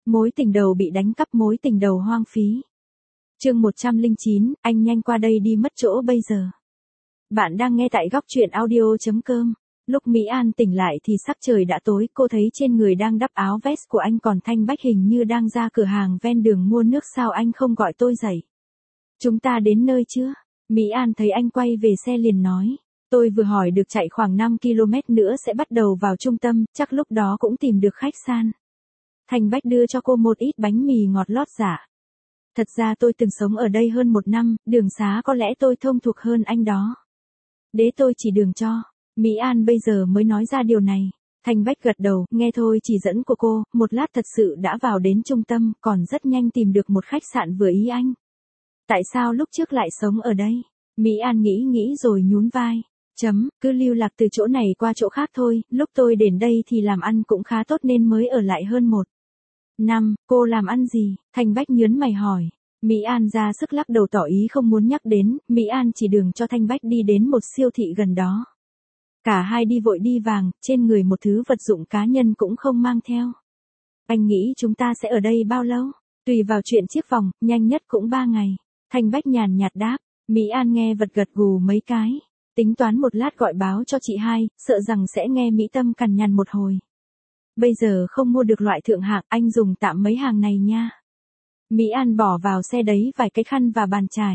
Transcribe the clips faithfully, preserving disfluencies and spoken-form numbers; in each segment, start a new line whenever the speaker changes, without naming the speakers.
Mối tình đầu bị đánh cắp, mối tình đầu hoang phí. Chương một trăm lẻ chín, anh nhanh qua đây đi, mất chỗ bây giờ. Bạn đang nghe tại góc truyện audio chấm com. Lúc Mỹ An tỉnh lại thì sắc trời đã tối, cô thấy trên người đang đắp áo vest của anh, còn Thanh Bách hình như đang ra cửa hàng ven đường mua nước. Sao anh không gọi tôi dậy? Chúng ta đến nơi chưa? Mỹ An thấy anh quay về xe liền nói. Tôi vừa hỏi được chạy khoảng năm ki lô mét nữa sẽ bắt đầu vào trung tâm, chắc lúc đó cũng tìm được khách sạn. Thanh Bách đưa cho cô một ít bánh mì ngọt lót giả. Thật ra tôi từng sống ở đây hơn một năm, đường xá có lẽ tôi thông thuộc hơn anh đó. Để tôi chỉ đường cho. Mỹ An bây giờ mới nói ra điều này. Thanh Bách gật đầu, nghe thôi chỉ dẫn của cô, một lát thật sự đã vào đến trung tâm, còn rất nhanh tìm được một khách sạn vừa ý anh. Tại sao lúc trước lại sống ở đây? Mỹ An nghĩ nghĩ rồi nhún vai. Chấm, cứ lưu lạc từ chỗ này qua chỗ khác thôi, lúc tôi đến đây thì làm ăn cũng khá tốt nên mới ở lại hơn một năm. Cô làm ăn gì? Thanh Bách nhớn mày hỏi. Mỹ An ra sức lắc đầu tỏ ý không muốn nhắc đến, Mỹ An chỉ đường cho Thanh Bách đi đến một siêu thị gần đó. Cả hai đi vội đi vàng, trên người một thứ vật dụng cá nhân cũng không mang theo. Anh nghĩ chúng ta sẽ ở đây bao lâu? Tùy vào chuyện chiếc vòng, nhanh nhất cũng ba ngày. Thanh Bách nhàn nhạt đáp. Mỹ An nghe vật gật gù mấy cái. Tính toán một lát gọi báo cho chị hai, sợ rằng sẽ nghe Mỹ Tâm cằn nhằn một hồi. Bây giờ không mua được loại thượng hạng, anh dùng tạm mấy hàng này nha. Mỹ An bỏ vào xe đấy vài cái khăn và bàn chải.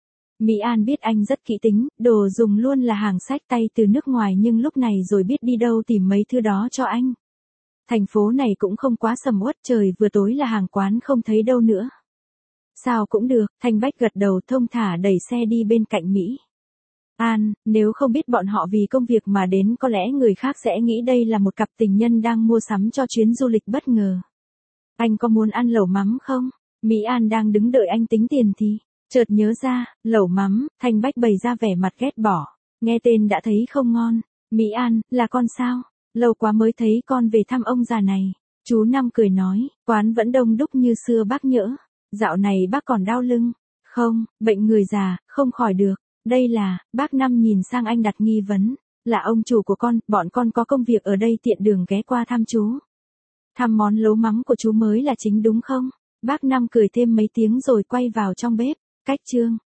Mỹ An biết anh rất kỹ tính, đồ dùng luôn là hàng xách tay từ nước ngoài, nhưng lúc này rồi biết đi đâu tìm mấy thứ đó cho anh. Thành phố này cũng không quá sầm uất, trời vừa tối là hàng quán không thấy đâu nữa. Sao cũng được, Thanh Bách gật đầu thông thả đẩy xe đi bên cạnh Mỹ An, nếu không biết bọn họ vì công việc mà đến, có lẽ người khác sẽ nghĩ đây là một cặp tình nhân đang mua sắm cho chuyến du lịch bất ngờ. Anh có muốn ăn lẩu mắm không? Mỹ An đang đứng đợi anh tính tiền thì chợt nhớ ra, lẩu mắm. Thanh Bách bày ra vẻ mặt ghét bỏ. Nghe tên đã thấy không ngon. Mỹ An, là con sao? Lâu quá mới thấy con về thăm ông già này. Chú Năm cười nói, quán vẫn đông đúc như xưa bác nhỡ. Dạo này bác còn đau lưng. Không, bệnh người già, không khỏi được. Đây là, bác Năm nhìn sang anh đặt nghi vấn. Là ông chủ của con, bọn con có công việc ở đây tiện đường ghé qua thăm chú. Thăm món lẩu mắm của chú mới là chính đúng không? Bác Năm cười thêm mấy tiếng rồi quay vào trong bếp. Cách chương